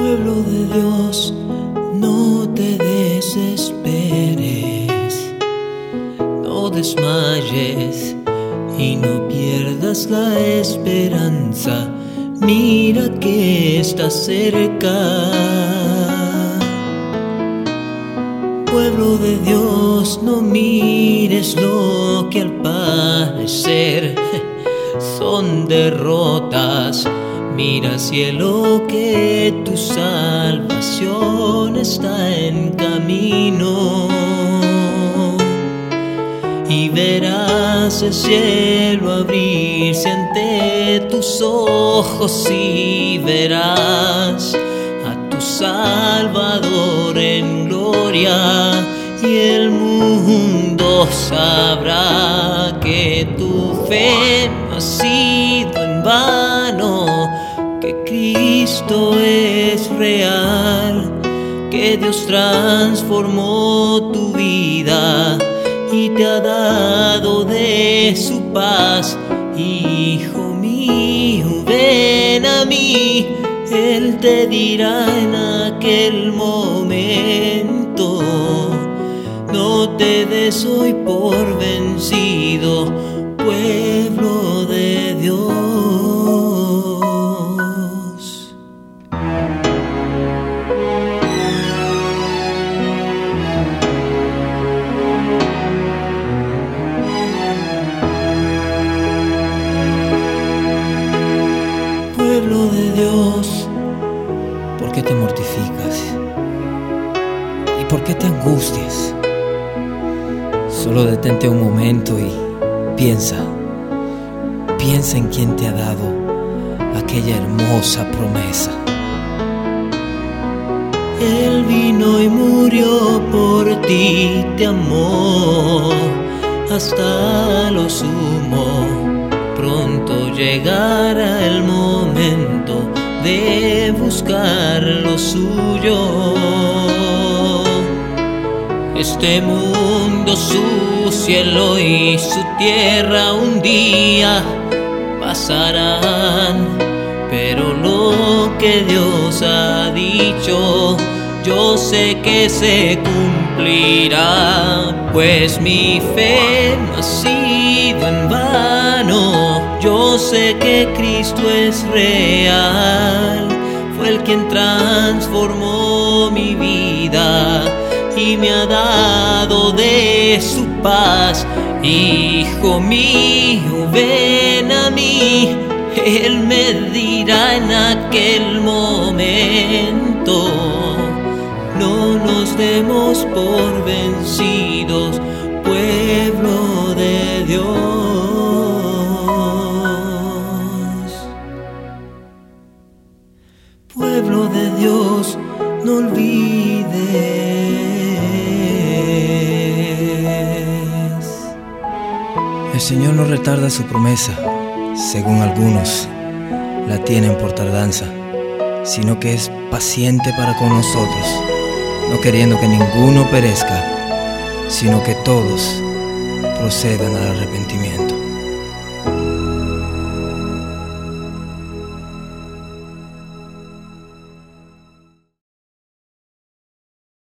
Pueblo de Dios, no te desesperes, no desmayes y no pierdas la esperanza. Mira que está cerca. Pueblo de Dios, no mires lo que al parecer son derrotas. Mira cielo que tu salvación está en camino, y verás el cielo abrirse ante tus ojos, y verás a tu Salvador en gloria, y el mundo sabrá que tu fe no ha sido en vano, que Cristo es real, que Dios transformó tu vida y te ha dado de su paz. Hijo mío, ven a mí, Él te dirá en aquel momento. No te des hoy por vencido, pueblo de Dios. Pueblo de Dios, ¿por qué te mortificas? ¿Y por qué te angustias? Solo detente un momento y piensa en quién te ha dado aquella hermosa promesa. Él vino y murió por ti, te amó hasta lo sumo. Pronto llegará el momento de buscar lo suyo. Este mundo, su cielo y su tierra un día pasarán, pero lo que Dios ha dicho, yo sé que se cumplirá, pues mi fe no ha sido en vano. Yo sé que Cristo es real, fue el quien transformó mi vida y me ha dado de su paz. Hijo mío, ven a mí, Él me dirá en aquel momento. No nos demos por vencidos, pueblo de Dios. Pueblo de Dios, no olvides. El Señor no retarda su promesa, según algunos la tienen por tardanza, sino que es paciente para con nosotros, no queriendo que ninguno perezca, sino que todos procedan al arrepentimiento.